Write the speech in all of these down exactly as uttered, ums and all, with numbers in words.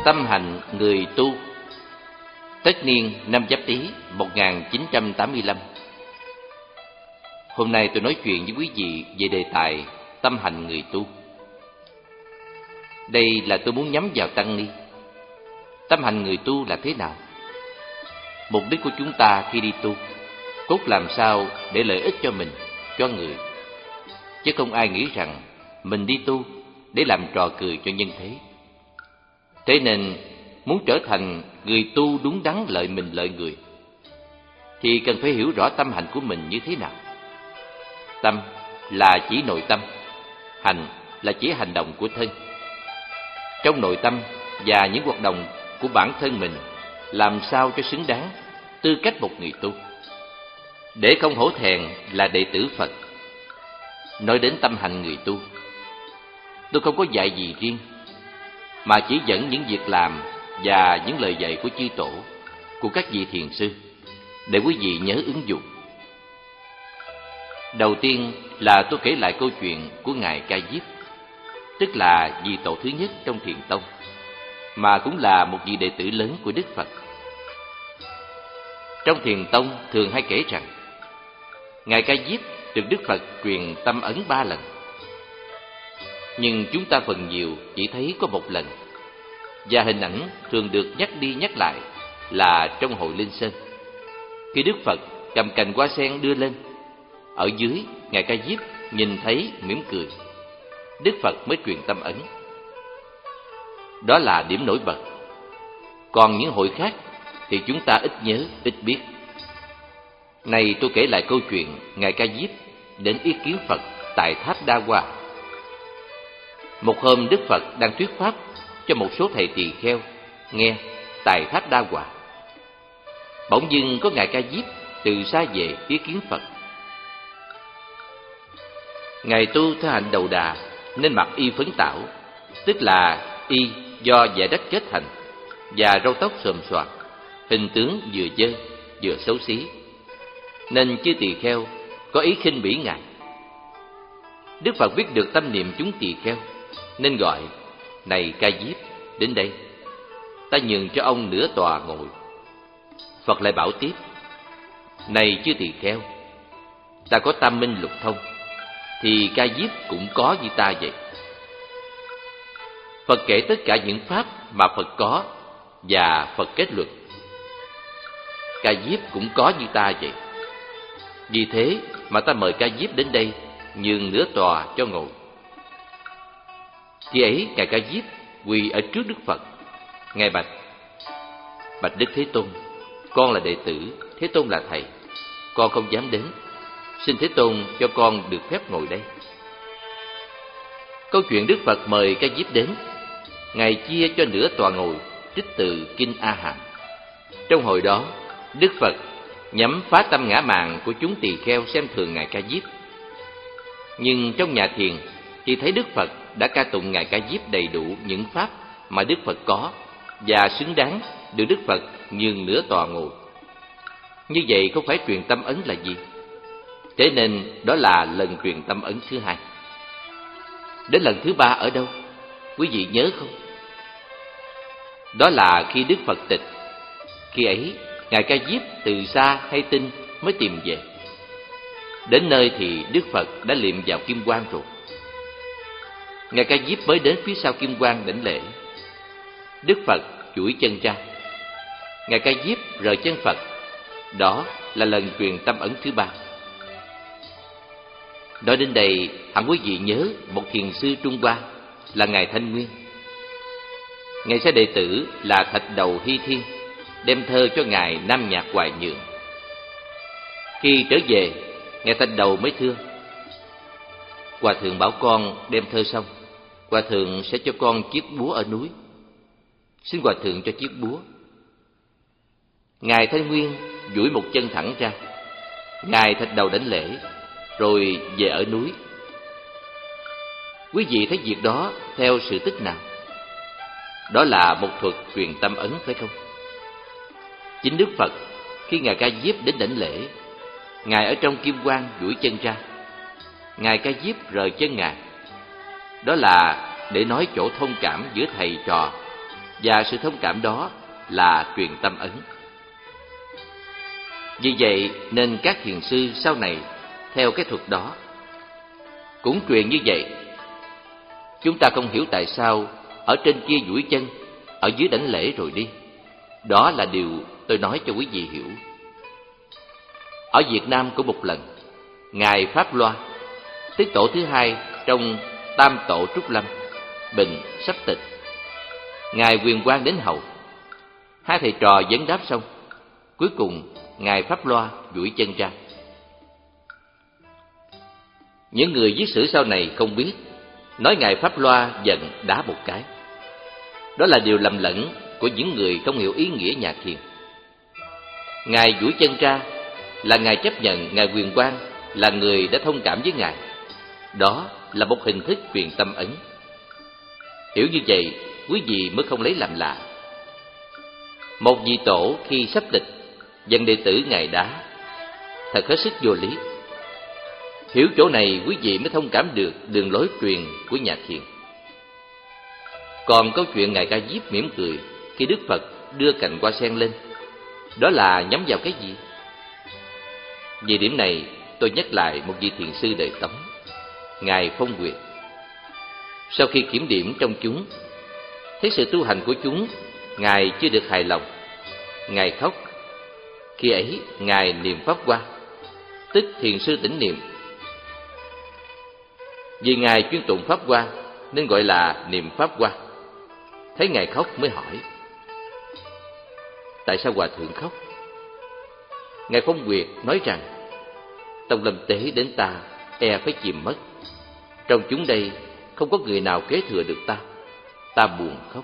Tâm hạnh người tu. Tất niên năm Giáp Tý một nghìn chín trăm tám mươi lăm. Hôm nay tôi nói chuyện với quý vị về đề tài tâm hạnh người tu. Đây là tôi muốn nhắm vào tăng ni. Tâm hạnh người tu là thế nào? Mục đích của chúng ta khi đi tu, cốt làm sao để lợi ích cho mình, cho người. Chứ không ai nghĩ rằng mình đi tu để làm trò cười cho nhân thế. Thế nên muốn trở thành người tu đúng đắn lợi mình lợi người thì cần phải hiểu rõ tâm hạnh của mình như thế nào. Tâm là chỉ nội tâm, hành là chỉ hành động của thân. Trong nội tâm và những hoạt động của bản thân mình làm sao cho xứng đáng tư cách một người tu, để không hổ thẹn là đệ tử Phật. Nói đến tâm hạnh người tu, tôi không có dạy gì riêng, mà chỉ dẫn những việc làm và những lời dạy của chư tổ, của các vị thiền sư, để quý vị nhớ ứng dụng. Đầu tiên là tôi kể lại câu chuyện của Ngài Ca Diếp, tức là vị tổ thứ nhất trong Thiền Tông, mà cũng là một vị đệ tử lớn của Đức Phật. Trong Thiền Tông thường hay kể rằng Ngài Ca Diếp được Đức Phật truyền tâm ấn ba lần. Nhưng chúng ta phần nhiều chỉ thấy có một lần, và hình ảnh thường được nhắc đi nhắc lại là trong hội Linh Sơn, khi Đức Phật cầm cành hoa sen đưa lên, ở dưới Ngài Ca Diếp nhìn thấy mỉm cười, Đức Phật mới truyền tâm ấn. Đó là điểm nổi bật. Còn những hội khác thì chúng ta ít nhớ, ít biết. Này tôi kể lại câu chuyện Ngài Ca Diếp đến ý kiến Phật tại tháp Đa Hoa. Một hôm Đức Phật đang thuyết pháp cho một số thầy tỳ kheo nghe tại tháp Đa Hoa. Bỗng dưng có Ngài Ca Diếp từ xa về ý kiến Phật. Ngài tu theo hạnh đầu đà nên mặc y phấn tảo, tức là y do vải đất kết thành, và râu tóc xồm xoàm, hình tướng vừa dơ vừa xấu xí, nên chư tỳ kheo có ý khinh bỉ Ngài. Đức Phật biết được tâm niệm chúng tỳ kheo nên gọi: "Này Ca Diếp, đến đây, ta nhường cho ông nửa tòa ngồi." Phật lại bảo tiếp: "Này chư tỳ kheo, ta có tam minh lục thông, thì Ca Diếp cũng có như ta vậy." Phật kể tất cả những pháp mà Phật có, và Phật kết luận: Ca Diếp cũng có như ta vậy. Vì thế mà ta mời Ca Diếp đến đây, nhường nửa tòa cho ngồi. Khi ấy Ngài Ca Diếp quỳ ở trước Đức Phật. Ngài bạch: "Bạch Đức Thế Tôn, con là đệ tử, Thế Tôn là thầy, con không dám đến. Xin Thế Tôn cho con được phép ngồi đây." Câu chuyện Đức Phật mời Ca Diếp đến, Ngài chia cho nửa tòa ngồi trích từ Kinh A Hàm. Trong hồi đó, Đức Phật nhắm phá tâm ngã mạn của chúng tỳ kheo xem thường Ngài Ca Diếp. Nhưng trong nhà thiền thì thấy Đức Phật đã ca tụng Ngài Ca Diếp đầy đủ những pháp mà Đức Phật có, và xứng đáng được Đức Phật nhường nửa tòa ngồi. Như vậy không phải truyền tâm ấn là gì? Thế nên đó là lần truyền tâm ấn thứ hai. Đến lần thứ ba ở đâu? Quý vị nhớ không? Đó là khi Đức Phật tịch. Khi ấy Ngài Ca Diếp từ xa hay tin mới tìm về. Đến nơi thì Đức Phật đã liệm vào kim quang rồi. Ngài Ca Diếp mới đến phía sau kim quang đảnh lễ. Đức Phật duỗi chân ra. Ngài Ca Diếp rời chân Phật. Đó là lần truyền tâm ấn thứ ba. Nói đến đây, hẳn quý vị nhớ một thiền sư Trung Hoa là Ngài Thanh Nguyên. Ngài sai đệ tử là Thạch Đầu Hy Thiên đem thơ cho Ngài Nam Nhạc Hoài Nhượng. Khi trở về, Ngài Thạch Đầu mới thưa: "Hòa thượng bảo con đem thơ xong, Hòa thượng sẽ cho con chiếc búa ở núi. Xin Hòa thượng cho chiếc búa." Ngài Thanh Nguyên duỗi một chân thẳng ra. Ngài Thạch Đầu đảnh lễ, rồi về ở núi. Quý vị thấy việc đó theo sự tích nào? Đó là một thuật truyền tâm ấn, phải không? Chính Đức Phật khi Ngài Ca Diếp đến đảnh lễ, Ngài ở trong kim quang duỗi chân ra, Ngài Ca Diếp rời chân Ngài. Đó là để nói chỗ thông cảm giữa thầy trò và sự thông cảm đó là truyền tâm ấn. Vì vậy nên các thiền sư sau này theo cái thuật đó cũng truyền như vậy. Chúng ta không hiểu tại sao ở trên kia duỗi chân, ở dưới đảnh lễ rồi đi. Đó là điều tôi nói cho quý vị hiểu. Ở Việt Nam có một lần, Ngài Pháp Loa, tiết tổ thứ hai trong Tam Tổ Trúc Lâm, Bình sắp tịch, Ngài Quyền Quang đến hầu. Hai thầy trò vấn đáp xong, cuối cùng Ngài Pháp Loa duỗi chân ra. Những người viết sử sau này không biết, nói Ngài Pháp Loa giận đá một cái. Đó là điều lầm lẫn của những người không hiểu ý nghĩa nhà thiền. Ngài duỗi chân ra là Ngài chấp nhận Ngài Quyền Quang là người đã thông cảm với Ngài. Đó là một hình thức truyền tâm ấn. Hiểu như vậy, quý vị mới không lấy làm lạ. Một vị tổ khi sắp tịch dần đệ tử Ngài đá, thật hết sức vô lý. Hiểu chỗ này, quý vị mới thông cảm được đường lối truyền của nhà thiền. Còn câu chuyện Ngài Ca Diếp mỉm cười khi Đức Phật đưa cành hoa sen lên, đó là nhắm vào cái gì? Về điểm này, tôi nhắc lại một vị thiền sư đời Tống, Ngài Phong Nguyệt. Sau khi kiểm điểm trong chúng, thấy sự tu hành của chúng, Ngài chưa được hài lòng. Ngài khóc. Khi ấy, Ngài niệm Pháp Hoa, tức thiền sư tĩnh niệm. Vì Ngài chuyên tụng Pháp Hoa nên gọi là niệm Pháp Hoa. Thấy Ngài khóc mới hỏi: tại sao Hòa Thượng khóc? Ngài Phong Nguyệt nói rằng: tông lâm tế đến ta e phải chìm mất. Trong chúng đây không có người nào kế thừa được ta. Ta buồn khóc.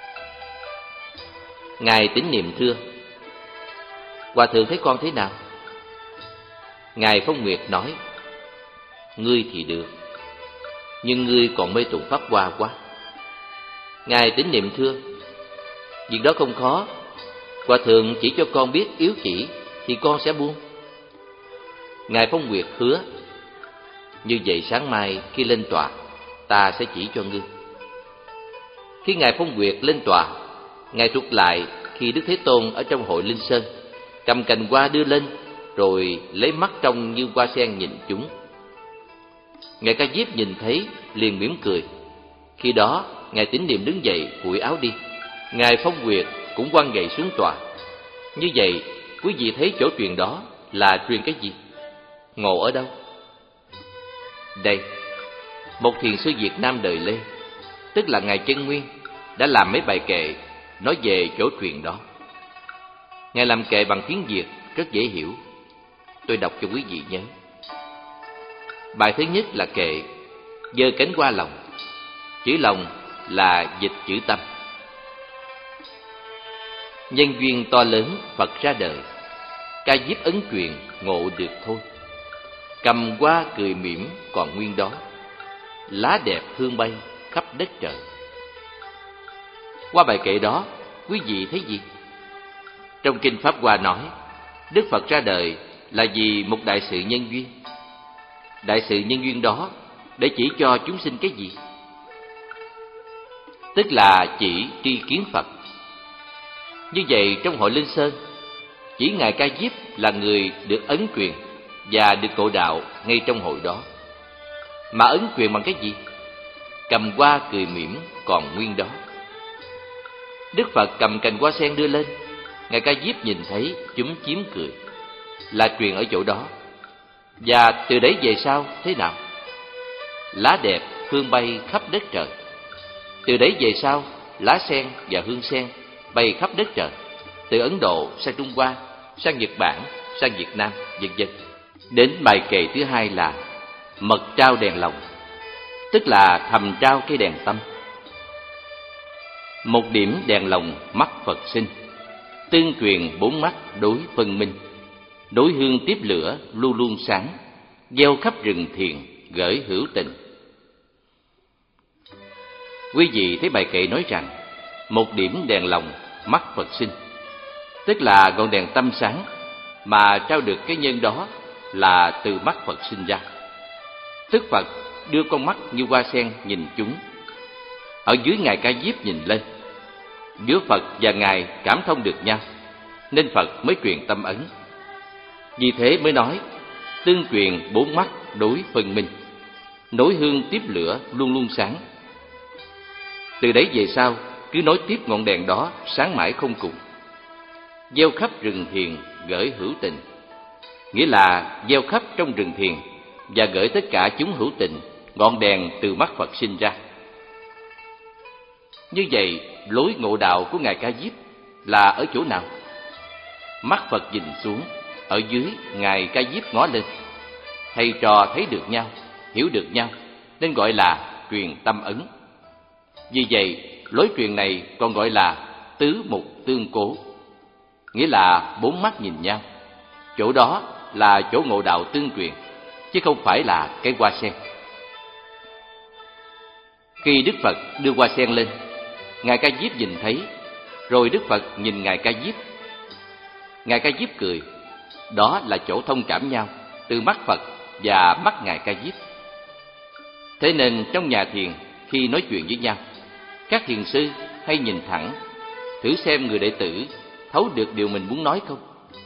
Ngài Tín Niệm thưa: Hòa Thượng thấy con thế nào? Ngài Phong Nguyệt nói: ngươi thì được, nhưng ngươi còn mê tụng Pháp Hoa quá. Ngài Tín Niệm thưa: việc đó không khó. Hòa Thượng chỉ cho con biết yếu chỉ thì con sẽ buông. Ngài Phong Nguyệt hứa: như vậy sáng mai khi lên tòa, ta sẽ chỉ cho ngươi. Khi Ngài Phong Nguyệt lên tòa, Ngài thuật lại khi Đức Thế Tôn ở trong hội Linh Sơn, cầm cành hoa đưa lên, rồi lấy mắt trong như hoa sen nhìn chúng. Ngài Ca Diếp nhìn thấy liền mỉm cười. Khi đó Ngài Tín Niệm đứng dậy phủi áo đi. Ngài Phong Nguyệt cũng quăng gậy xuống tòa. Như vậy quý vị thấy chỗ truyền đó là truyền cái gì? Ngộ ở đâu? Đây, một thiền sư Việt Nam đời Lê, tức là Ngài Chân Nguyên, đã làm mấy bài kệ nói về chỗ truyền đó. Ngài làm kệ bằng tiếng Việt rất dễ hiểu. Tôi đọc cho quý vị nhớ. Bài thứ nhất là kệ giơ cánh hoa lòng. Chữ lòng là dịch chữ tâm. Nhân duyên to lớn Phật ra đời, Ca Diếp ấn truyền ngộ được thôi. Cầm hoa cười mỉm còn nguyên đó, lá đẹp hương bay khắp đất trời. Qua bài kệ đó, quý vị thấy gì? Trong Kinh Pháp Hoa nói, Đức Phật ra đời là vì một đại sự nhân duyên. Đại sự nhân duyên đó để chỉ cho chúng sinh cái gì? Tức là chỉ tri kiến Phật. Như vậy trong hội Linh Sơn, chỉ Ngài Ca Diếp là người được ấn truyền và được ngộ đạo ngay trong hội đó. Mà ấn truyền bằng cái gì? Cầm hoa cười mỉm còn nguyên đó. Đức Phật cầm cành hoa sen đưa lên, Ngài Ca Diếp nhìn thấy chúm chím cười, là truyền ở chỗ đó. Và từ đấy về sau thế nào? Lá đẹp hương bay khắp đất trời. Từ đấy về sau, lá sen và hương sen bay khắp đất trời, từ Ấn Độ sang Trung Hoa, sang Nhật Bản, sang Việt Nam, vân vân. Đến bài kệ thứ hai là mật trao đèn lòng, tức là thầm trao cái đèn tâm. Một điểm đèn lòng mắt Phật sinh, tương truyền bốn mắt đối phân minh. Đối hương tiếp lửa luôn luôn sáng, gieo khắp rừng thiền gửi hữu tình. Quý vị thấy bài kệ nói rằng một điểm đèn lòng mắt Phật sinh, tức là ngọn đèn tâm sáng mà trao được cái nhân đó là từ mắt Phật sinh ra. Tức Phật đưa con mắt như hoa sen nhìn chúng. Ở dưới Ngài Ca Diếp nhìn lên, giữa Phật và Ngài cảm thông được nhau, nên Phật mới truyền tâm ấn. Vì thế mới nói tương truyền bốn mắt đối phân minh, nối hương tiếp lửa luôn luôn sáng. Từ đấy về sau cứ nối tiếp ngọn đèn đó sáng mãi không cùng. Gieo khắp rừng thiền gửi hữu tình, nghĩa là gieo khắp trong rừng thiền và gửi tất cả chúng hữu tình ngọn đèn từ mắt Phật sinh ra. Như vậy, lối ngộ đạo của Ngài Ca Diếp là ở chỗ nào? Mắt Phật nhìn xuống, ở dưới Ngài Ca Diếp ngó lên. Thầy trò thấy được nhau, hiểu được nhau, nên gọi là truyền tâm ấn. Vì vậy, lối truyền này còn gọi là tứ mục tương cố, nghĩa là bốn mắt nhìn nhau. Chỗ đó là chỗ ngộ đạo tương truyền, chứ không phải là cái hoa sen. Khi Đức Phật đưa hoa sen lên, Ngài Ca Diếp nhìn thấy, rồi Đức Phật nhìn Ngài Ca Diếp. Ngài Ca Diếp cười, đó là chỗ thông cảm nhau từ mắt Phật và mắt Ngài Ca Diếp. Thế nên trong nhà thiền, khi nói chuyện với nhau, các thiền sư hay nhìn thẳng, thử xem người đệ tử thấu được điều mình muốn nói không.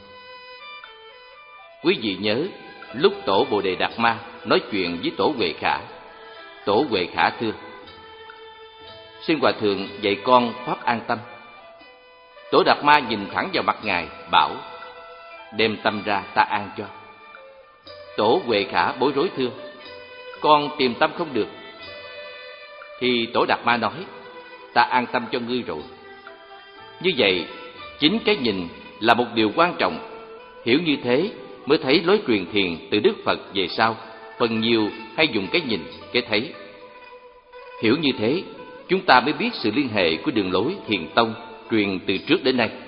Quý vị nhớ, lúc Tổ Bồ Đề Đạt Ma nói chuyện với Tổ Huệ Khả, Tổ Huệ Khả thưa: xin Hòa Thượng dạy con pháp an tâm. Tổ Đạt Ma nhìn thẳng vào mặt Ngài, bảo: đem tâm ra ta an cho. Tổ Huệ Khả bối rối thưa: con tìm tâm không được. Thì Tổ Đạt Ma nói: ta an tâm cho ngươi rồi. Như vậy, chính cái nhìn là một điều quan trọng. Hiểu như thế mới thấy lối truyền thiền từ Đức Phật về sau phần nhiều hay dùng cái nhìn, cái thấy. Hiểu như thế, chúng ta mới biết sự liên hệ của đường lối thiền tông truyền từ trước đến nay.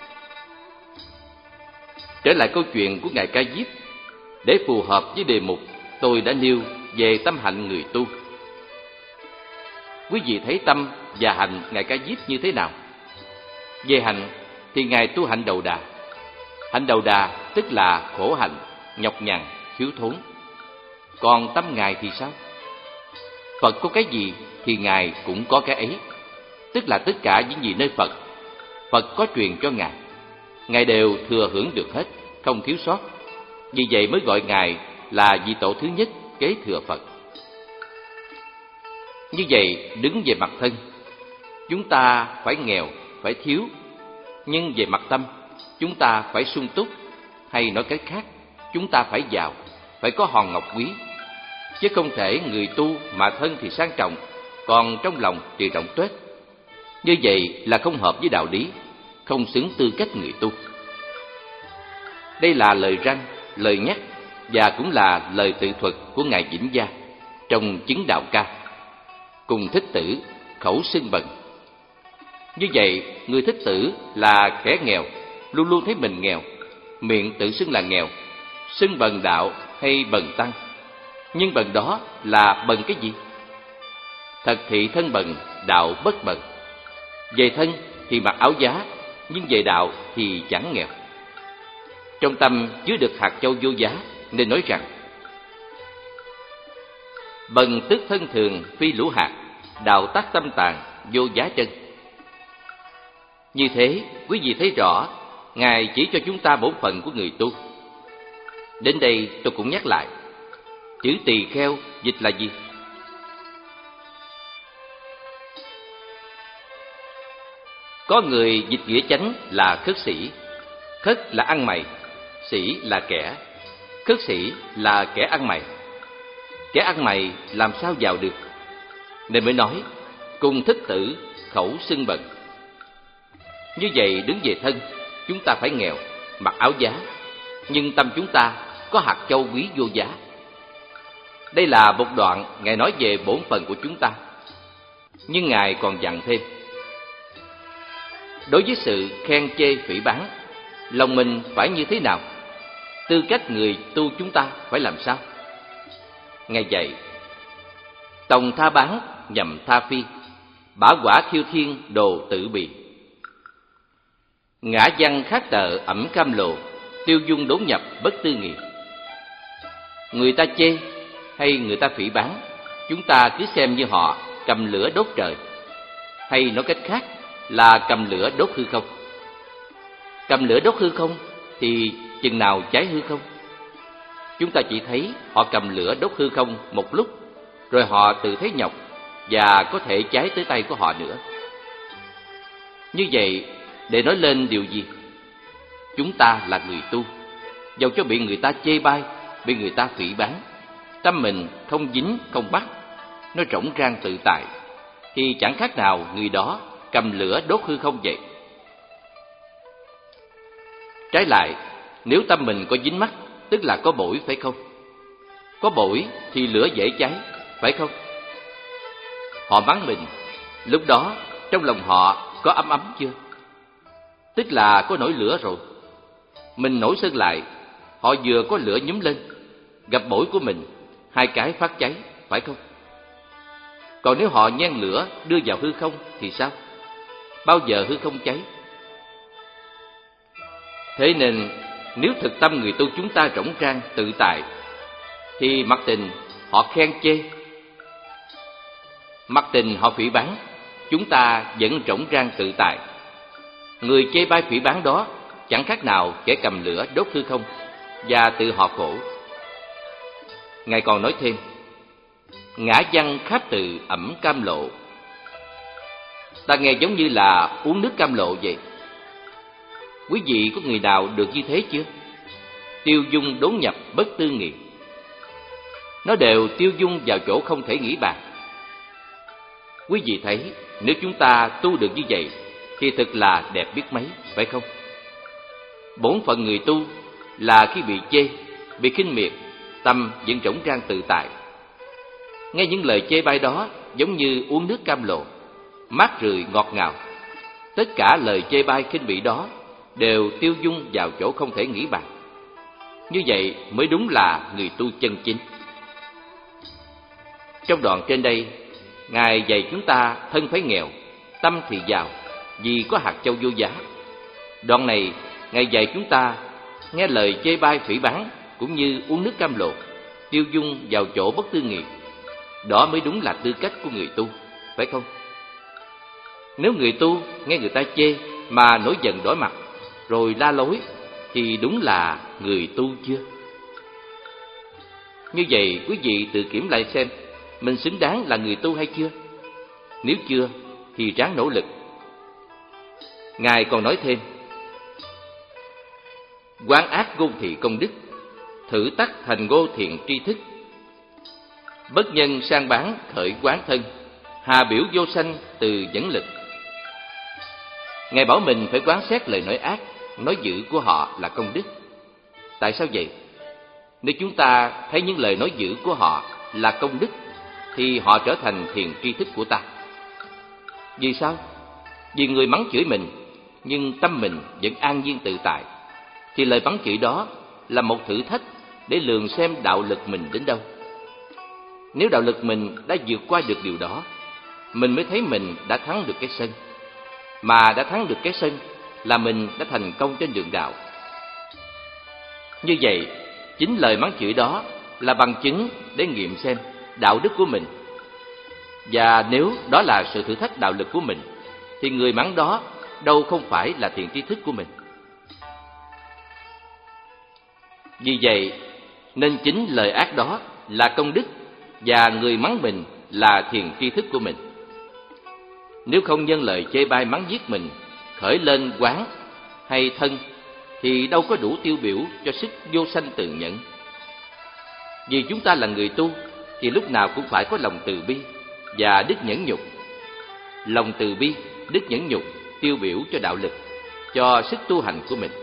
Trở lại câu chuyện của Ngài Ca Diếp, để phù hợp với đề mục tôi đã nêu về tâm hạnh người tu. Quý vị thấy tâm và hạnh Ngài Ca Diếp như thế nào? Về hạnh thì Ngài tu hạnh đầu đà. Hạnh đầu đà tức là khổ hạnh, nhọc nhằn, thiếu thốn. Còn tâm Ngài thì sao? Phật có cái gì thì Ngài cũng có cái ấy, tức là tất cả những gì nơi Phật, Phật có truyền cho Ngài, Ngài đều thừa hưởng được hết, không thiếu sót. Vì vậy mới gọi Ngài là vị tổ thứ nhất kế thừa Phật. Như vậy, đứng về mặt thân, chúng ta phải nghèo, phải thiếu. Nhưng về mặt tâm, chúng ta phải sung túc, hay nói cách khác, chúng ta phải giàu, phải có hòn ngọc quý. Chứ không thể người tu mà thân thì sang trọng, còn trong lòng thì rộng tuếch. Như vậy là không hợp với đạo lý, không xứng tư cách người tu. Đây là lời răn, lời nhắc và cũng là lời tự thuật của Ngài Vĩnh Gia trong Chứng Đạo Ca. Cùng Thích Tử, khẩu xưng bần. Như vậy, người Thích Tử là kẻ nghèo, luôn luôn thấy mình nghèo, miệng tự xưng là nghèo, xưng bần đạo hay bần tăng. Nhưng bần đó là bần cái gì? Thật thị thân bần, đạo bất bần. Về thân thì mặc áo giá, nhưng về đạo thì chẳng nghèo. Trong tâm chứa được hạt châu vô giá, nên nói rằng: bần tức thân thường phi lũ hạt, đạo tác tâm tàng vô giá chân. Như thế, quý vị thấy rõ, Ngài chỉ cho chúng ta bổn phận của người tu. Đến đây tôi cũng nhắc lại, chữ tỳ kheo dịch là gì? Có người dịch nghĩa chánh là khất sĩ. Khất là ăn mày, sĩ là kẻ. Khất sĩ là kẻ ăn mày. Kẻ ăn mày làm sao vào được? Nên mới nói cùng Thích Tử, khẩu xưng bần. Như vậy đứng về thân, chúng ta phải nghèo, mặc áo giá, nhưng tâm chúng ta có hạt châu quý vô giá. Đây là một đoạn Ngài nói về bổn phận của chúng ta. Nhưng Ngài còn dặn thêm: đối với sự khen chê phỉ báng, lòng mình phải như thế nào? Tư cách người tu chúng ta phải làm sao? Ngài dạy: tòng tha bán, nhầm tha phi, bả quả thiêu thiên đồ tự bị. Ngã văn khát tợ ẩm cam lộ, tiêu dung đốn nhập bất tư nghị. Người ta chê hay người ta phỉ báng, chúng ta cứ xem như họ cầm lửa đốt trời. Hay nói cách khác, là cầm lửa đốt hư không. Cầm lửa đốt hư không thì chừng nào cháy hư không? Chúng ta chỉ thấy họ cầm lửa đốt hư không một lúc, rồi họ tự thấy nhọc và có thể cháy tới tay của họ nữa. Như vậy, để nói lên điều gì? Chúng ta là người tu, dầu cho bị người ta chê bai, bị người ta phỉ báng, tâm mình không dính, không bắt, nó rỗng rang tự tại, thì chẳng khác nào người đó cầm lửa đốt hư không vậy. Trái lại, nếu tâm mình có dính mắc, tức là có bổi, phải không? Có bổi thì lửa dễ cháy, phải không? Họ mắng mình, lúc đó trong lòng họ có ấm ấm chưa? Tức là có nổi lửa rồi. Mình nổi sân lại, họ vừa có lửa nhúm lên, gặp bổi của mình, hai cái phát cháy, phải không? Còn nếu họ nhen lửa đưa vào hư không thì sao? Bao giờ hư không cháy? Thế nên, nếu thực tâm người tu chúng ta rỗng rang, tự tại, thì mặc tình họ khen chê, mặc tình họ phỉ báng, chúng ta vẫn rỗng rang tự tại. Người chê bai phỉ báng đó chẳng khác nào kẻ cầm lửa đốt hư không, và tự họ khổ. Ngài còn nói thêm, ngã văn khắp từ ẩm cam lộ. Ta nghe giống như là uống nước cam lộ vậy. Quý vị có người nào được như thế chưa? Tiêu dung đốn nhập bất tư nghị. Nó đều tiêu dung vào chỗ không thể nghĩ bàn. Quý vị thấy, nếu chúng ta tu được như vậy thì thật là đẹp biết mấy, phải không? Bổn phận người tu là khi bị chê, bị khinh miệt, tâm vẫn rỗng rang tự tại. Nghe những lời chê bai đó giống như uống nước cam lộ, mát rượi ngọt ngào. Tất cả lời chê bai khinh bỉ đó đều tiêu dung vào chỗ không thể nghĩ bàn. Như vậy mới đúng là người tu chân chính. Trong đoạn trên đây, Ngài dạy chúng ta thân phải nghèo, tâm thì giàu, vì có hạt châu vô giá. Đoạn này, Ngài dạy chúng ta nghe lời chê bai phỉ báng cũng như uống nước cam lộ, tiêu dung vào chỗ bất tư nghị. Đó mới đúng là tư cách của người tu, phải không? Nếu người tu nghe người ta chê mà nổi giận đỏ mặt, rồi la lối, thì đúng là người tu chưa? Như vậy, quý vị tự kiểm lại xem, mình xứng đáng là người tu hay chưa? Nếu chưa, thì ráng nỗ lực. Ngài còn nói thêm, quán ác ngôn thị công đức, thử tắc thành ngô thiện tri thức. Bất nhân sang bán khởi quán thân, hà biểu vô sanh từ dẫn lực. Ngài bảo mình phải quán xét lời nói ác, nói dữ của họ là công đức. Tại sao vậy? Nếu chúng ta thấy những lời nói dữ của họ là công đức, thì họ trở thành thiền tri thức của ta. Vì sao? Vì người mắng chửi mình, nhưng tâm mình vẫn an nhiên tự tại, thì lời mắng chửi đó là một thử thách để lường xem đạo lực mình đến đâu. Nếu đạo lực mình đã vượt qua được điều đó, mình mới thấy mình đã thắng được cái sân. Mà đã thắng được cái sân là mình đã thành công trên đường đạo. Như vậy, chính lời mắng chửi đó là bằng chứng để nghiệm xem đạo đức của mình. Và nếu đó là sự thử thách đạo lực của mình, thì người mắng đó đâu không phải là thiện tri thức của mình. Vì vậy, nên chính lời ác đó là công đức, và người mắng mình là thiền tri thức của mình. Nếu không nhân lời chê bai mắng giết mình khởi lên quán hay thân, thì đâu có đủ tiêu biểu cho sức vô sanh từ nhẫn. Vì chúng ta là người tu, thì lúc nào cũng phải có lòng từ bi và đức nhẫn nhục. Lòng từ bi, đức nhẫn nhục tiêu biểu cho đạo lực, cho sức tu hành của mình.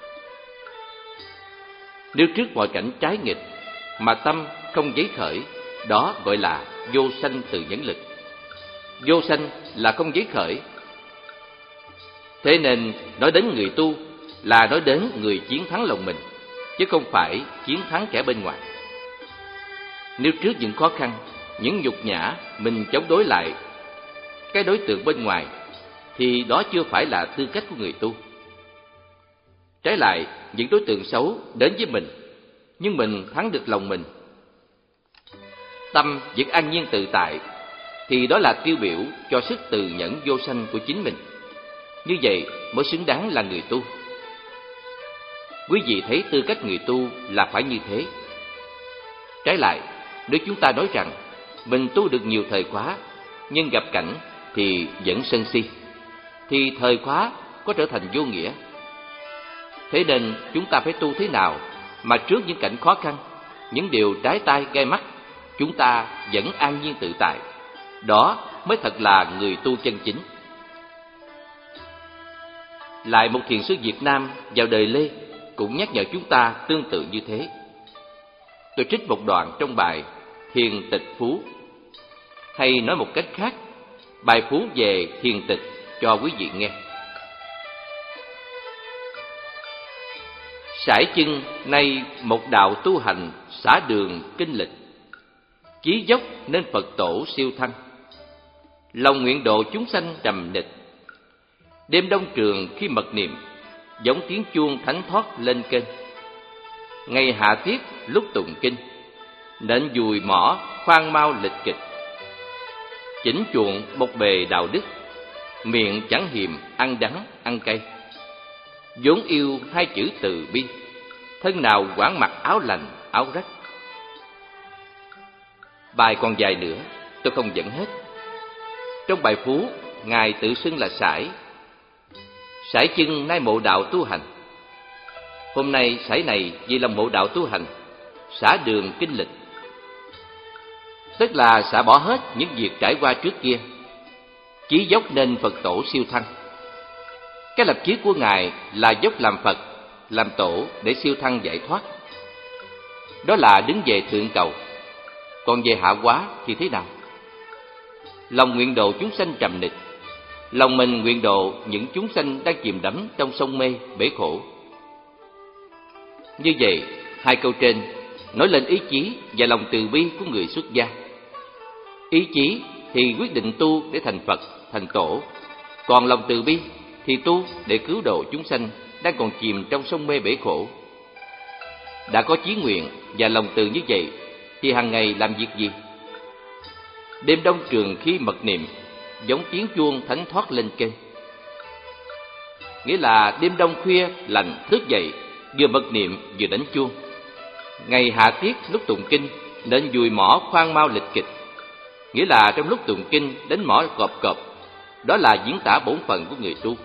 Nếu trước mọi cảnh trái nghịch mà tâm không giấy khởi, đó gọi là vô sanh từ nhẫn lực. Vô sanh là không giấy khởi. Thế nên nói đến người tu là nói đến người chiến thắng lòng mình, chứ không phải chiến thắng kẻ bên ngoài. Nếu trước những khó khăn, những nhục nhã mình chống đối lại cái đối tượng bên ngoài, thì đó chưa phải là tư cách của người tu. Trái lại, những đối tượng xấu đến với mình, nhưng mình thắng được lòng mình, tâm vẫn an nhiên tự tại, thì đó là tiêu biểu cho sức từ nhẫn vô sanh của chính mình. Như vậy mới xứng đáng là người tu. Quý vị thấy tư cách người tu là phải như thế. Trái lại, nếu chúng ta nói rằng mình tu được nhiều thời khóa, nhưng gặp cảnh thì vẫn sân si, thì thời khóa có trở thành vô nghĩa. Thế nên chúng ta phải tu thế nào mà trước những cảnh khó khăn, những điều trái tai gai mắt, chúng ta vẫn an nhiên tự tại. Đó mới thật là người tu chân chính. Lại một thiền sư Việt Nam vào đời Lê cũng nhắc nhở chúng ta tương tự như thế. Tôi trích một đoạn trong bài Thiền Tịch Phú, hay nói một cách khác, bài phú về thiền tịch cho quý vị nghe. Sải chân nay một đạo tu hành xả đường kinh lịch, chí dốc nên Phật tổ siêu thăng, lòng nguyện độ chúng sanh trầm nịch. Đêm đông trường khi mật niệm, giống tiếng chuông thánh thoát lên kênh. Ngày hạ tiết lúc tụng kinh, nện dùi mỏ khoan mau lịch kịch. Chỉnh chuộng một bề đạo đức, miệng chẳng hiềm ăn đắng ăn cay. vốn yêu hai chữ từ bi, thân nào quảng mặc áo lành áo rách. Bài còn dài nữa, tôi không dẫn hết. Trong bài phú, Ngài tự xưng là Sải. Sải chân nay mộ đạo tu hành. Hôm nay sải này vì lòng mộ đạo tu hành, xả đường kinh lịch. Tức là xả bỏ hết những việc trải qua trước kia, chí dốc nên Phật tổ siêu thăng. Cái lập chí của Ngài là dốc làm Phật, làm tổ để siêu thăng giải thoát. Đó là đứng về thượng cầu. Còn về hạ hóa thì thế nào? Lòng nguyện độ chúng sanh trầm nịch. Lòng mình nguyện độ những chúng sanh đang chìm đắm trong sông mê, bể khổ. Như vậy, hai câu trên nói lên ý chí và lòng từ bi của người xuất gia. Ý chí thì quyết định tu để thành Phật, thành tổ. Còn lòng từ bi thì tu để cứu độ chúng sanh đang còn chìm trong sông mê bể khổ. Đã có chí nguyện và lòng từ như vậy thì hàng ngày làm việc gì? Đêm đông trường khi mật niệm, giống tiếng chuông thánh thoát lên kênh. Nghĩa là đêm đông khuya lành thức dậy, vừa mật niệm vừa đánh chuông. Ngày hạ tiết lúc tụng kinh nên dùi mỏ khoan mau lịch kịch. Nghĩa là trong lúc tụng kinh đánh mỏ cọp cọp. Đó là diễn tả bổn phận của người tu.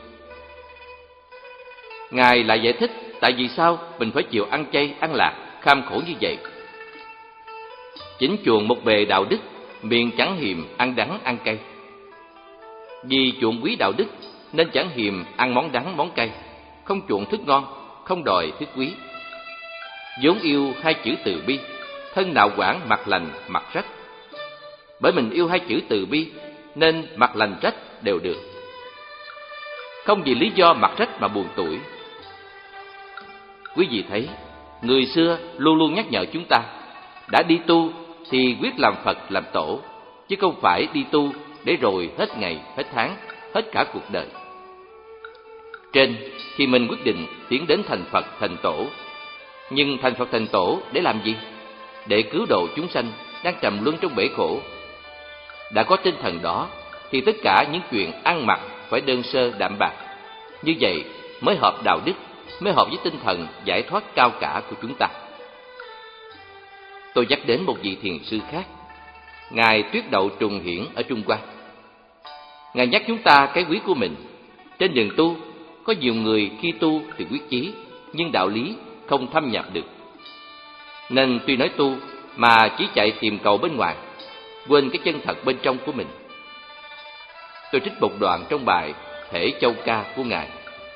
Ngài lại giải thích tại vì sao mình phải chịu ăn chay, ăn lạc, kham khổ như vậy. Chỉnh chuộng một bề đạo đức, miệng chẳng hiềm ăn đắng ăn cay. Vì chuộng quý đạo đức nên chẳng hiềm ăn món đắng món cay, không chuộng thức ngon, không đòi thức quý. Vốn yêu hai chữ từ bi, thân nào quản mặt lành mặt rách. Bởi mình yêu hai chữ từ bi nên mặt lành rách đều được, không vì lý do mặt rách mà buồn tủi. Quý vị thấy, người xưa luôn luôn nhắc nhở chúng ta, đã đi tu thì quyết làm Phật làm tổ, chứ không phải đi tu để rồi hết ngày, hết tháng, hết cả cuộc đời. Trên thì mình quyết định tiến đến thành Phật thành tổ. Nhưng thành Phật thành tổ để làm gì? Để cứu độ chúng sanh đang trầm luân trong bể khổ. Đã có tinh thần đó thì tất cả những chuyện ăn mặc phải đơn sơ đạm bạc. Như vậy mới hợp đạo đức, mới hợp với tinh thần giải thoát cao cả của chúng ta. Tôi nhắc đến một vị thiền sư khác, Ngài Tuyết Đậu Trùng Hiển ở Trung Hoa. Ngài nhắc chúng ta cái quý của mình. Trên đường tu, có nhiều người khi tu thì quyết chí, nhưng đạo lý không thâm nhập được. Nên tuy nói tu mà chỉ chạy tìm cầu bên ngoài, quên cái chân thật bên trong của mình. Tôi trích một đoạn trong bài Thể Châu Ca của Ngài.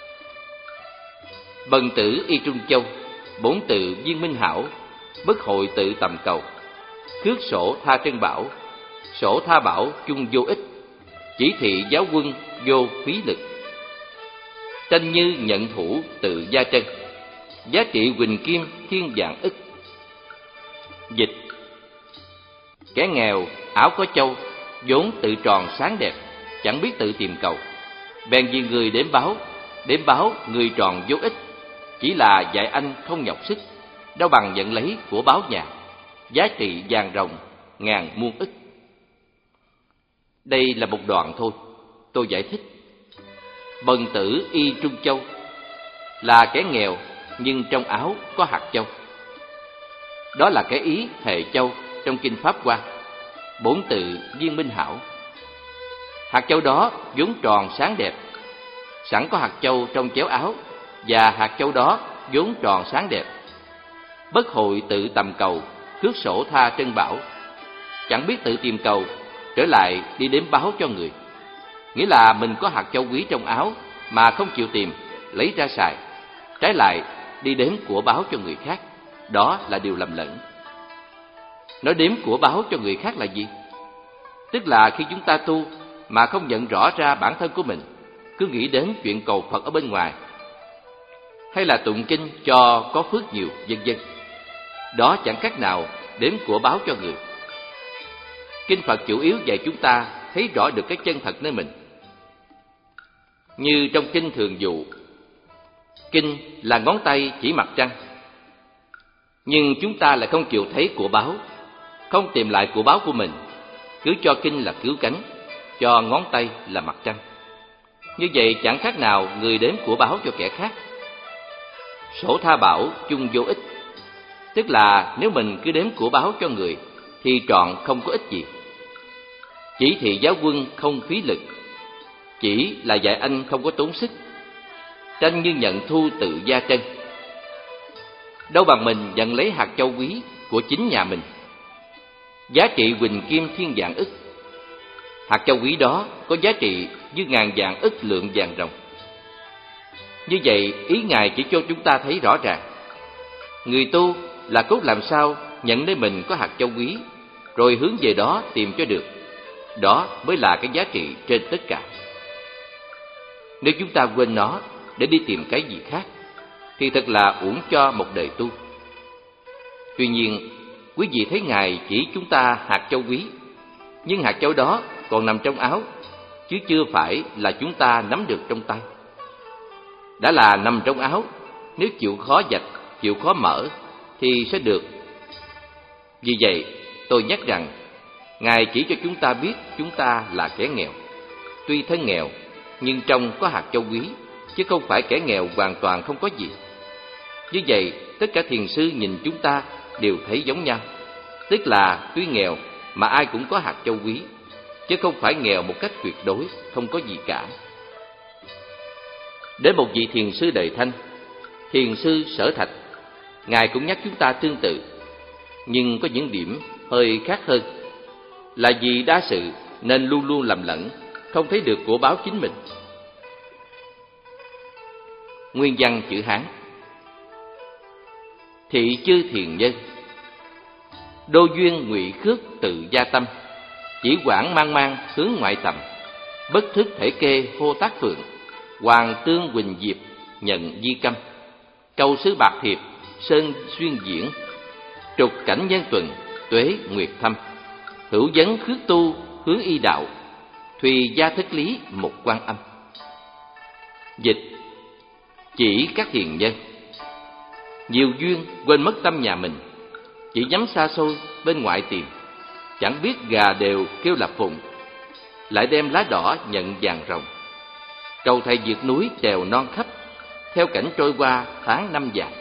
Bần tử y Trung Châu, bốn tự viên minh hảo, bất hội tự tầm cầu. Khước sổ tha trân bảo, sổ tha bảo chung vô ích, chỉ thị giáo quân vô phí lực. Tranh như nhận thủ tự gia trân, giá trị huỳnh kim thiên vạn ức. Dịch: kẻ nghèo áo có châu, vốn tự tròn sáng đẹp, chẳng biết tự tìm cầu. Bèn vì người đếm báo, đếm báo người tròn vô ích, chỉ là dạy anh không nhọc sức, đâu bằng nhận lấy của báo nhà, giá trị vàng rồng ngàn muôn ức. Đây là một đoạn thôi, tôi giải thích. Bần tử y Trung Châu, là kẻ nghèo nhưng trong áo có hạt châu. Đó là cái ý hệ châu trong kinh Pháp Hoa, bổn tự viên minh hảo. Hạt châu đó vốn tròn sáng đẹp, sẵn có hạt châu trong chéo áo, và hạt châu đó vốn tròn sáng đẹp. Bất hội tự tầm cầu, khước sổ tha trân bảo. Chẳng biết tự tìm cầu, trở lại đi đếm báo cho người. Nghĩa là mình có hạt châu quý trong áo mà không chịu tìm, lấy ra xài, trái lại đi đếm của báo cho người khác. Đó là điều lầm lẫn. Nói đếm của báo cho người khác là gì? Tức là khi chúng ta tu mà không nhận rõ ra bản thân của mình, cứ nghĩ đến chuyện cầu Phật ở bên ngoài, hay là tụng kinh cho có phước nhiều, vân vân. Đó chẳng khác nào đếm của báo cho người. Kinh Phật chủ yếu dạy chúng ta thấy rõ được cái chân thật nơi mình. Như trong kinh Thường Dụ, kinh là ngón tay chỉ mặt trăng, nhưng chúng ta lại không chịu thấy của báo, không tìm lại của báo của mình, cứ cho kinh là cứu cánh, cho ngón tay là mặt trăng. Như vậy chẳng khác nào người đếm của báo cho kẻ khác. Sổ tha bảo chung vô ích, tức là nếu mình cứ đếm của báo cho người thì trọn không có ích gì. Chỉ thị giáo quân không phí lực, chỉ là dạy anh không có tốn sức. Tranh như nhận thu tự gia trân, đâu bằng mình nhận lấy hạt châu quý của chính nhà mình. Giá trị huỳnh kim thiên vạn ức, hạt châu quý đó có giá trị như ngàn vạn ức lượng vàng ròng. Như vậy ý Ngài chỉ cho chúng ta thấy rõ ràng, người tu là cốt làm sao nhận lấy mình có hạt châu quý, rồi hướng về đó tìm cho được. Đó mới là cái giá trị trên tất cả. Nếu chúng ta quên nó để đi tìm cái gì khác, thì thật là uổng cho một đời tu. Tuy nhiên, quý vị thấy Ngài chỉ chúng ta hạt châu quý, nhưng hạt châu đó còn nằm trong áo, chứ chưa phải là chúng ta nắm được trong tay. Đã là nằm trong áo, nếu chịu khó vạch, chịu khó mở, thì sẽ được. Vì vậy, tôi nhắc rằng, Ngài chỉ cho chúng ta biết chúng ta là kẻ nghèo. Tuy thân nghèo, nhưng trong có hạt châu quý, chứ không phải kẻ nghèo hoàn toàn không có gì. Như vậy, tất cả thiền sư nhìn chúng ta đều thấy giống nhau. Tức là tuy nghèo mà ai cũng có hạt châu quý, chứ không phải nghèo một cách tuyệt đối, không có gì cả. Đến một vị thiền sư đời Thanh, thiền sư Sở Thạch, Ngài cũng nhắc chúng ta tương tự, nhưng có những điểm hơi khác hơn. Là vì đa sự nên luôn luôn lầm lẫn, không thấy được của báo chính mình. Nguyên văn chữ Hán: thị chư thiền nhân, đô duyên ngụy khước tự gia tâm, chỉ quản mang mang hướng ngoại tầm, bất thức thể kê hô tác phượng, hoàng tương huỳnh diệp nhận di câm, cầu sứ bạc thiệp sơn xuyên diễn, trục cảnh nhân tuần tuế nguyệt thâm, hữu vấn khước tu hướng y đạo, thùy gia thất lý một quan âm. Dịch: chỉ các hiền nhân nhiều duyên quên mất tâm nhà mình, chỉ nhắm xa xôi bên ngoại tìm, chẳng biết gà đều kêu là phụng, lại đem lá đỏ nhận vàng rồng, cầu thầy vượt núi trèo non khắp, theo cảnh trôi qua tháng năm dài.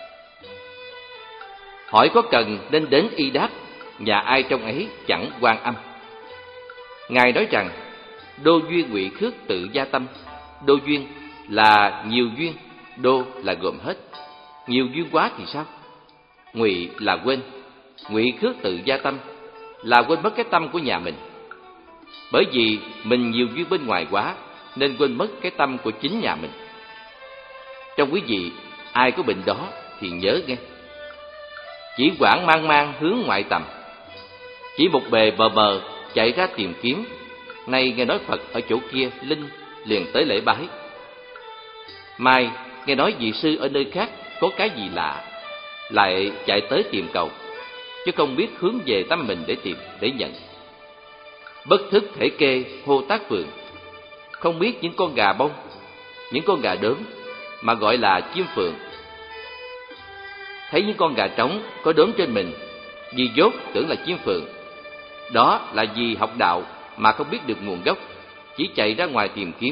Hỏi có cần nên đến y đáp, nhà ai trong ấy chẳng quan âm. Ngài nói rằng đô duyên ngụy khước tự gia tâm. Đô duyên là nhiều duyên, đô là gồm hết. Nhiều duyên quá thì sao? Ngụy là quên, ngụy khước tự gia tâm là quên mất cái tâm của nhà mình. Bởi vì mình nhiều duyên bên ngoài quá nên quên mất cái tâm của chính nhà mình. Trong quý vị ai có bệnh đó thì nhớ nghe. Chỉ quản mang mang hướng ngoại tầm, chỉ một bề bờ bờ chạy ra tìm kiếm. Nay nghe nói Phật ở chỗ kia linh, liền tới lễ bái. Mai nghe nói vị sư ở nơi khác có cái gì lạ, lại chạy tới tìm cầu, chứ không biết hướng về tâm mình để tìm, để nhận. Bất thức thể kê hô tác phượng, không biết những con gà bông, những con gà đốm mà gọi là chim phượng. Thấy những con gà trống có đốm trên mình, vì dốt tưởng là chim phượng. Đó là vì học đạo mà không biết được nguồn gốc, chỉ chạy ra ngoài tìm kiếm,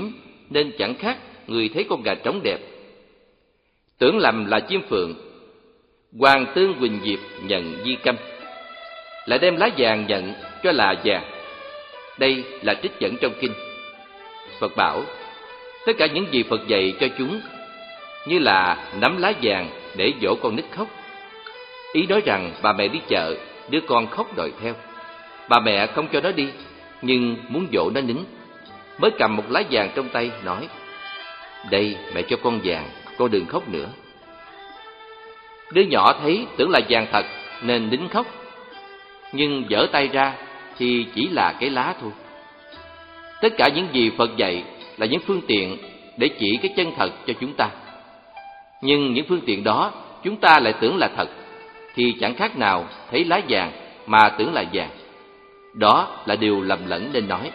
nên chẳng khác người thấy con gà trống đẹp. Tưởng lầm là chim phượng, hoàng tương huỳnh diệp nhận di câm, lại đem lá vàng nhận cho là vàng. Đây là trích dẫn trong kinh. Phật bảo tất cả những gì Phật dạy cho chúng như là nắm lá vàng để dỗ con nít khóc. Ý nói rằng bà mẹ đi chợ, đứa con khóc đòi theo. Bà mẹ không cho nó đi, nhưng muốn dỗ nó nín, mới cầm một lá vàng trong tay nói: đây mẹ cho con vàng, con đừng khóc nữa. Đứa nhỏ thấy tưởng là vàng thật nên nín khóc, nhưng giở tay ra thì chỉ là cái lá thôi. Tất cả những gì Phật dạy là những phương tiện để chỉ cái chân thật cho chúng ta. Nhưng những phương tiện đó chúng ta lại tưởng là thật, thì chẳng khác nào thấy lá vàng mà tưởng là vàng. Đó là điều lầm lẫn nên nói.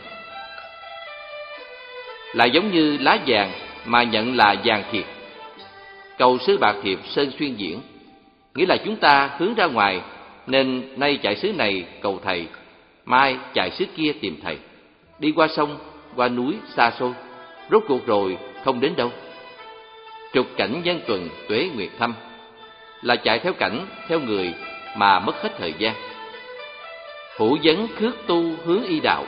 Là giống như lá vàng mà nhận là vàng thiệt. Cầu xứ bạc thiệp sơn xuyên diễn, nghĩa là chúng ta hướng ra ngoài, nên nay chạy xứ này cầu thầy, mai chạy xứ kia tìm thầy. Đi qua sông, qua núi xa xôi, rốt cuộc rồi không đến đâu. Trục cảnh nhân tuần tuế nguyệt thăm, là chạy theo cảnh, theo người mà mất hết thời gian. Hữu vấn khước tu hướng y đạo.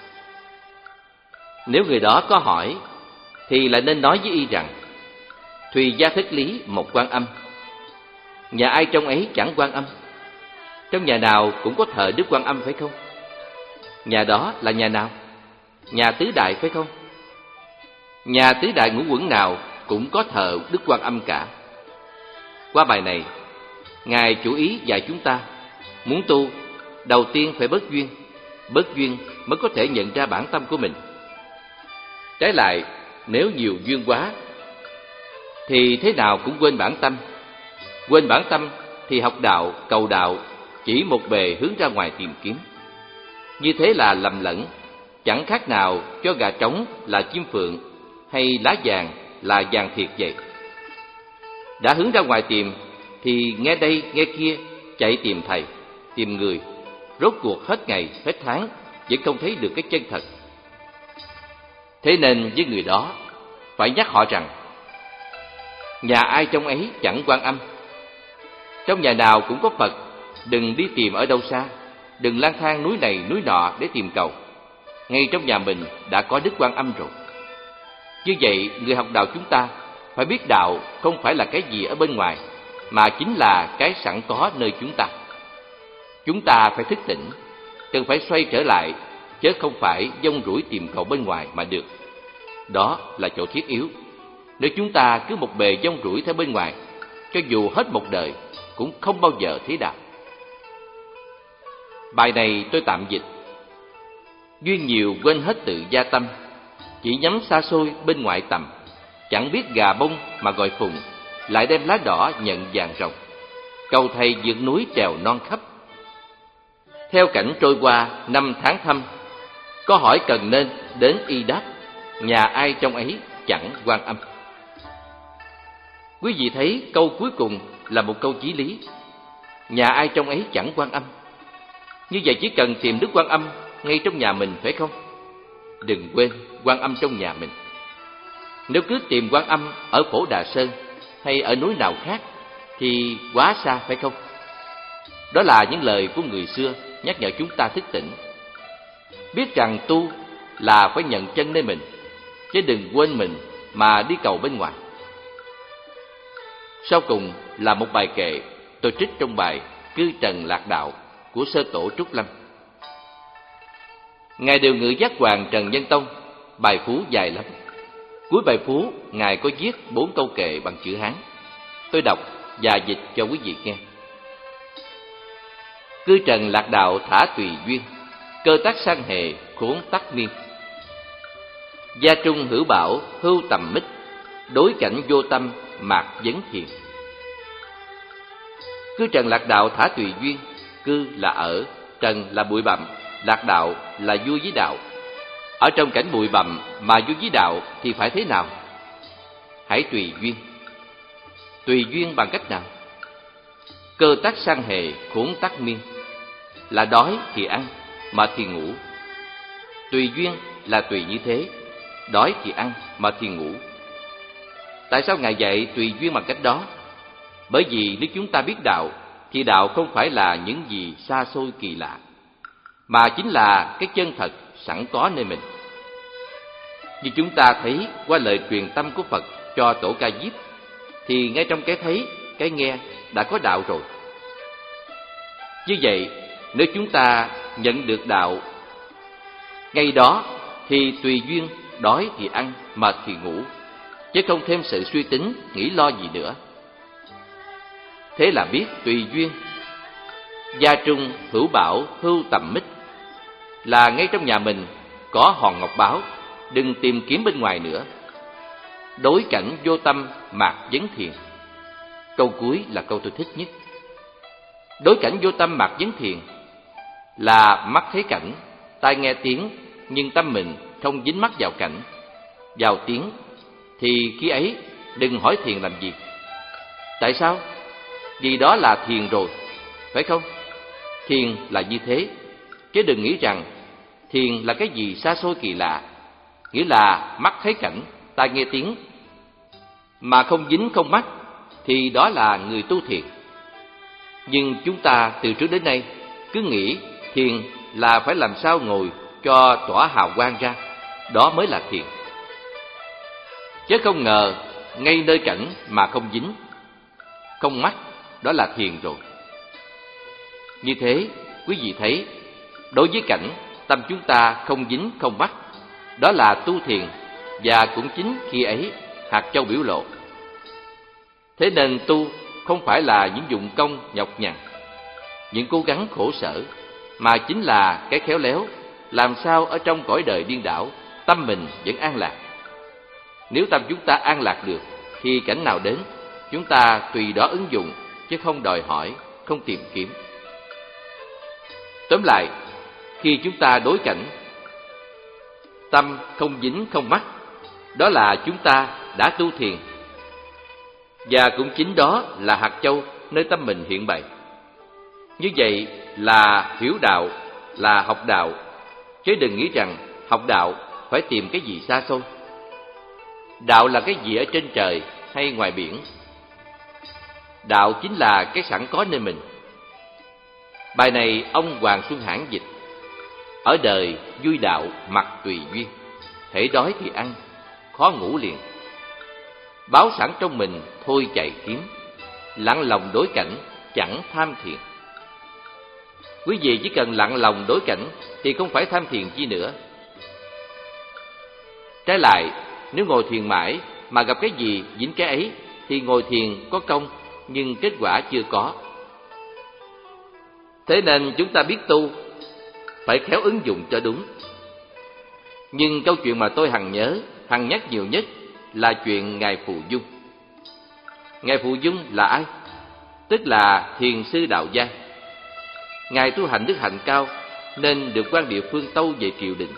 Nếu người đó có hỏi thì lại nên nói với y rằng: Thùy gia thất lý một Quan Âm. Nhà ai trong ấy chẳng Quan Âm? Trong nhà nào cũng có thờ Đức Quan Âm phải không? Nhà đó là nhà nào? Nhà tứ đại phải không? Nhà tứ đại ngũ uẩn nào cũng có thờ Đức Quan Âm cả. Qua bài này, Ngài chủ ý dạy chúng ta muốn tu, đầu tiên phải bớt duyên. Bớt duyên mới có thể nhận ra bản tâm của mình. Trái lại, nếu nhiều duyên quá thì thế nào cũng quên bản tâm. Quên bản tâm thì học đạo, cầu đạo chỉ một bề hướng ra ngoài tìm kiếm. Như thế là lầm lẫn, chẳng khác nào cho gà trống là chim phượng hay lá vàng là vàng thiệt vậy. Đã hướng ra ngoài tìm thì nghe đây nghe kia, chạy tìm thầy, tìm người, rốt cuộc hết ngày hết tháng vẫn không thấy được cái chân thật. Thế nên với người đó phải nhắc họ rằng: nhà ai trong ấy chẳng Quan Âm. Trong nhà nào cũng có Phật, đừng đi tìm ở đâu xa, đừng lang thang núi này núi nọ để tìm cầu. Ngay trong nhà mình đã có Đức Quan Âm rồi. Như vậy, người học đạo chúng ta phải biết đạo không phải là cái gì ở bên ngoài, mà chính là cái sẵn có nơi chúng ta. Chúng ta phải thức tỉnh, cần phải xoay trở lại, chứ không phải dông rủi tìm cầu bên ngoài mà được. Đó là chỗ thiết yếu. Nếu chúng ta cứ một bề dông rủi theo bên ngoài, cho dù hết một đời cũng không bao giờ thấy đạo. Bài này tôi tạm dịch: duyên nhiều quên hết tự gia tâm, chỉ nhắm xa xôi bên ngoại tầm. Chẳng biết gà bông mà gọi phùng, lại đem lá đỏ nhận vàng rồng. Cầu thầy vượt núi trèo non khắp. Theo cảnh trôi qua năm tháng thăm, có hỏi cần nên đến y đáp: nhà ai trong ấy chẳng Quan Âm. Quý vị thấy câu cuối cùng là một câu chí lý: nhà ai trong ấy chẳng Quan Âm. Như vậy chỉ cần tìm Đức Quan Âm ngay trong nhà mình phải không? Đừng quên Quan Âm trong nhà mình. Nếu cứ tìm Quan Âm ở Phổ Đà Sơn hay ở núi nào khác thì quá xa phải không? Đó là những lời của người xưa nhắc nhở chúng ta thức tỉnh, biết rằng tu là phải nhận chân nơi mình, chứ đừng quên mình mà đi cầu bên ngoài. Sau cùng là một bài kệ tôi trích trong bài Cư Trần Lạc Đạo của Sơ Tổ Trúc Lâm. Ngài Điều Ngự Giác Hoàng Trần Nhân Tông, bài phú dài lắm. Cuối bài phú, Ngài có viết bốn câu kệ bằng chữ Hán. Tôi đọc và dịch cho quý vị nghe. Cư trần lạc đạo thả tùy duyên, cơ tác sang hề khốn tắc miên. Gia trung hữu bảo hưu tầm mít, đối cảnh vô tâm mạc vấn thiền. Cư trần lạc đạo thả tùy duyên. Cư là ở, trần là bụi bặm, lạc đạo là vui với đạo. Ở trong cảnh bụi bặm mà vui với đạo thì phải thế nào? Hãy tùy duyên. Tùy duyên bằng cách nào? Cơ tác sang hề khốn tắc miên, là đói thì ăn, mệt thì ngủ. Tùy duyên là tùy như thế, đói thì ăn, mệt thì ngủ. Tại sao Ngài dạy tùy duyên bằng cách đó? Bởi vì nếu chúng ta biết đạo, thì đạo không phải là những gì xa xôi kỳ lạ, mà chính là cái chân thật sẵn có nơi mình. Như chúng ta thấy qua lời truyền tâm của Phật cho Tổ Ca Diếp, thì ngay trong cái thấy, cái nghe đã có đạo rồi. Như vậy, nếu chúng ta nhận được đạo ngay đó, thì tùy duyên, đói thì ăn, mệt thì ngủ, chứ không thêm sự suy tính, nghĩ lo gì nữa. Thế là biết tùy duyên. Gia trung hữu bảo hưu tầm mít, là ngay trong nhà mình có hòn ngọc báo, đừng tìm kiếm bên ngoài nữa. Đối cảnh vô tâm mạc vấn thiền. Câu cuối là câu tôi thích nhất. Đối cảnh vô tâm mạc vấn thiền là mắt thấy cảnh, tai nghe tiếng, nhưng tâm mình không dính mắc vào cảnh, vào tiếng, thì khi ấy đừng hỏi thiền làm gì. Tại sao? Vì đó là thiền rồi, phải không? Thiền là như thế, chứ đừng nghĩ rằng thiền là cái gì xa xôi kỳ lạ, nghĩa là mắt thấy cảnh, tai nghe tiếng, mà không dính không mắc, thì đó là người tu thiền. Nhưng chúng ta từ trước đến nay cứ nghĩ thiền là phải làm sao ngồi cho tỏa hào quang ra, đó mới là thiền. Chứ không ngờ ngay nơi cảnh mà không dính, không mắc, đó là thiền rồi. Như thế, quý vị thấy, đối với cảnh, tâm chúng ta không dính, không mắc, đó là tu thiền, và cũng chính khi ấy hạt châu biểu lộ. Thế nên tu không phải là những dụng công nhọc nhằn, những cố gắng khổ sở, mà chính là cái khéo léo, làm sao ở trong cõi đời điên đảo, tâm mình vẫn an lạc. Nếu tâm chúng ta an lạc được, thì cảnh nào đến, chúng ta tùy đó ứng dụng, chứ không đòi hỏi, không tìm kiếm. Tóm lại, khi chúng ta đối cảnh, tâm không dính không mắc, đó là chúng ta đã tu thiền. Và cũng chính đó là hạt châu nơi tâm mình hiện bày. Như vậy là hiểu đạo, là học đạo, chứ đừng nghĩ rằng học đạo phải tìm cái gì xa xôi. Đạo là cái gì ở trên trời hay ngoài biển? Đạo chính là cái sẵn có nơi mình. Bài này ông Hoàng Xuân Hãn dịch: ở đời vui đạo mặc tùy duyên, hễ đói thì ăn, khó ngủ liền. Báo sẵn trong mình thôi chạy kiếm, lặng lòng đối cảnh chẳng tham thiền. Quý vị chỉ cần lặng lòng đối cảnh thì không phải tham thiền chi nữa. Trái lại, nếu ngồi thiền mãi mà gặp cái gì dính cái ấy, thì ngồi thiền có công nhưng kết quả chưa có. Thế nên chúng ta biết tu phải khéo ứng dụng cho đúng. Nhưng câu chuyện mà tôi hằng nhớ, hằng nhắc nhiều nhất là chuyện Ngài Phù Dung. Ngài Phù Dung là ai? Tức là thiền sư đạo gia. Ngài tu hành đức hạnh cao nên được quan địa phương tâu về triều đình.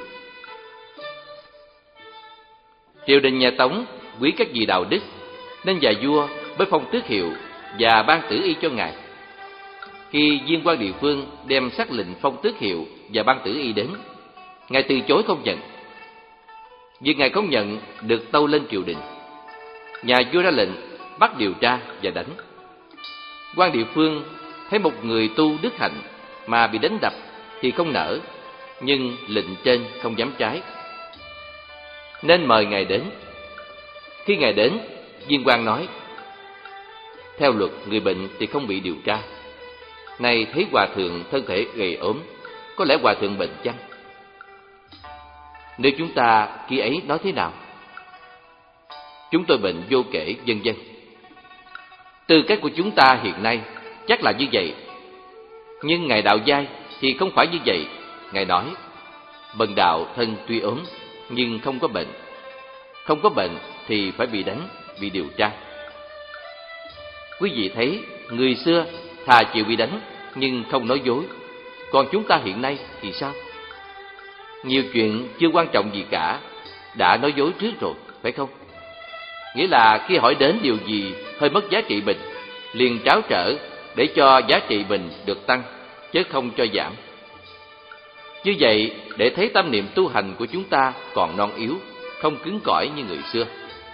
Triều đình nhà Tống quý các vị đạo đức, nên nhà vua mới phong tước hiệu và ban tử y cho ngài. Khi viên quan địa phương đem sắc lệnh phong tước hiệu và ban tử y đến, ngài từ chối không nhận. Vì ngài không nhận, được tâu lên triều đình. Nhà vua ra lệnh bắt điều tra và đánh. Quan địa phương thấy một người tu đức hạnh mà bị đánh đập thì không nỡ, nhưng lệnh trên không dám trái, nên mời ngài đến. Khi ngài đến, viên quan nói: theo luật người bệnh thì không bị điều tra. Này thấy hòa thượng thân thể gầy ốm, có lẽ hòa thượng bệnh chăng? Nếu chúng ta khi ấy nói thế nào? Chúng tôi bệnh vô kể, vân vân. Tư cách của chúng ta hiện nay chắc là như vậy. Nhưng ngài đạo giai thì không phải như vậy. Ngài nói: bần đạo thân tuy ốm nhưng không có bệnh. Không có bệnh thì phải bị đánh, bị điều tra. Quý vị thấy, người xưa thà chịu bị đánh nhưng không nói dối. Còn chúng ta hiện nay thì sao? Nhiều chuyện chưa quan trọng gì cả, đã nói dối trước rồi, phải không? Nghĩa là khi hỏi đến điều gì hơi mất giá trị mình, liền tráo trở để cho giá trị mình được tăng, chứ không cho giảm. Như vậy, để thấy tâm niệm tu hành của chúng ta còn non yếu, không cứng cỏi như người xưa.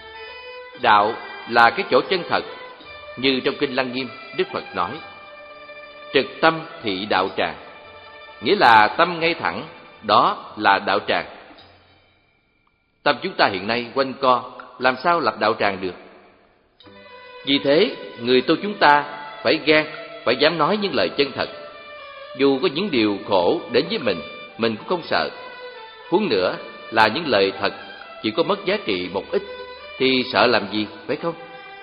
Đạo là cái chỗ chân thật, như trong Kinh Lăng Nghiêm, Đức Phật nói: trực tâm thị đạo tràng, nghĩa là tâm ngay thẳng, đó là đạo tràng. Tâm chúng ta hiện nay quanh co, làm sao lập đạo tràng được? Vì thế, người tu chúng ta phải gan, phải dám nói những lời chân thật. Dù có những điều khổ đến với mình, mình cũng không sợ. Huống nữa là những lời thật chỉ có mất giá trị một ít, thì sợ làm gì, phải không?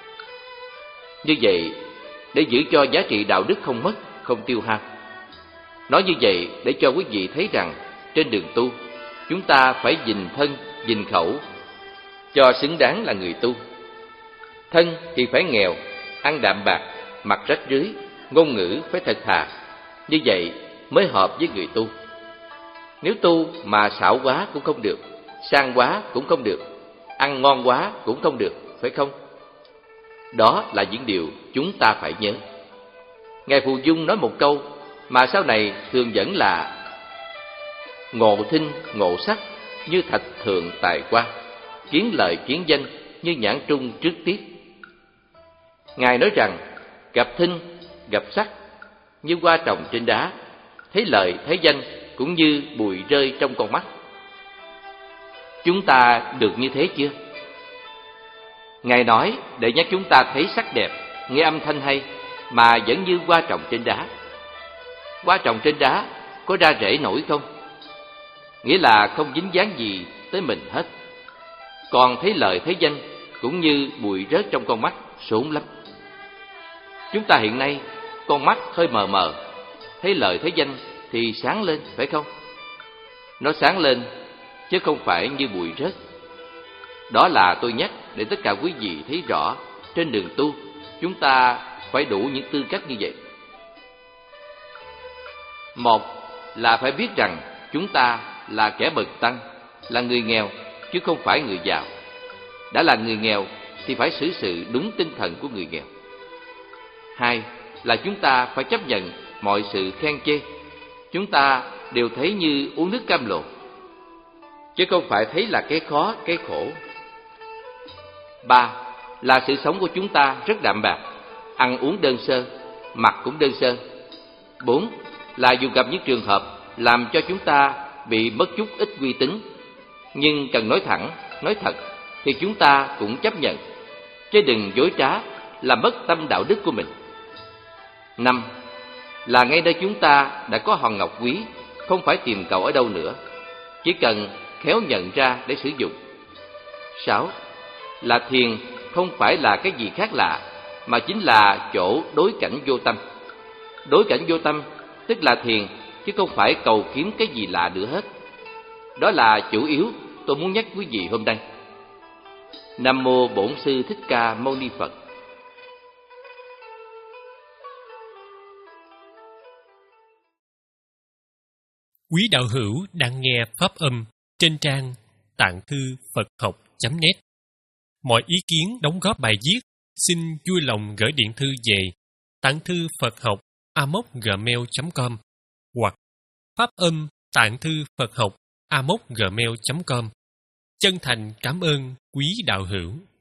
Như vậy, để giữ cho giá trị đạo đức không mất, không tiêu hao. Nói như vậy để cho quý vị thấy rằng trên đường tu, chúng ta phải gìn thân, gìn khẩu, cho xứng đáng là người tu. Thân thì phải nghèo, ăn đạm bạc, mặc rách rưới, ngôn ngữ phải thật thà. Như vậy mới hợp với người tu. Nếu tu mà xảo quá cũng không được, sang quá cũng không được, ăn ngon quá cũng không được, phải không? Đó là những điều chúng ta phải nhớ. Ngài Phù Dung nói một câu mà sau này thường dẫn là: ngộ thinh ngộ sắc như thạch thượng tài qua, kiến lợi kiến danh như nhãn trung trước tiết. Ngài nói rằng gặp thinh, gặp sắc như hoa trồng trên đá, thấy lợi thấy danh cũng như bụi rơi trong con mắt. Chúng ta được như thế chưa? Ngài nói để nhắc chúng ta thấy sắc đẹp, nghe âm thanh hay, mà vẫn như hoa trồng trên đá. Hoa trồng trên đá có ra rễ nổi không? Nghĩa là không dính dáng gì tới mình hết. Còn thấy lợi thấy danh cũng như bụi rớt trong con mắt, sốn lắm. Chúng ta hiện nay con mắt hơi mờ mờ, thấy lợi thấy danh thì sáng lên, phải không? Nó sáng lên chứ không phải như bụi rớt. Đó là tôi nhắc để tất cả quý vị thấy rõ, trên đường tu chúng ta phải đủ những tư cách như vậy. Một là phải biết rằng chúng ta là kẻ bần tăng, là người nghèo chứ không phải người giàu. Đã là người nghèo thì phải xử sự đúng tinh thần của người nghèo. Hai là chúng ta phải chấp nhận mọi sự khen chê. Chúng ta đều thấy như uống nước cam lồ, chứ không phải thấy là cái khó, cái khổ. Ba là sự sống của chúng ta rất đạm bạc, ăn uống đơn sơ, mặc cũng đơn sơ. Bốn là dù gặp những trường hợp làm cho chúng ta bị mất chút ít uy tín, nhưng cần nói thẳng, nói thật, thì chúng ta cũng chấp nhận, chứ đừng dối trá làm mất tâm đạo đức của mình. Năm là ngay nơi chúng ta đã có hòn ngọc quý, không phải tìm cầu ở đâu nữa, chỉ cần khéo nhận ra để sử dụng. Sáu là thiền không phải là cái gì khác lạ, mà chính là chỗ đối cảnh vô tâm. Đối cảnh vô tâm tức là thiền, chứ không phải cầu kiếm cái gì lạ nữa hết. Đó là chủ yếu tôi muốn nhắc quý vị hôm nay. Nam mô Bổn Sư Thích Ca Mâu Ni Phật. Quý đạo hữu đang nghe pháp âm trên trang tạng thư Phật học chấm net. Mọi ý kiến đóng góp bài viết xin vui lòng gửi điện thư về tạng thư Phật học a mốc gmail chấm com hoặc pháp âm tạng thư Phật học a mốc gmail chấm com. Chân thành cảm ơn quý đạo hữu.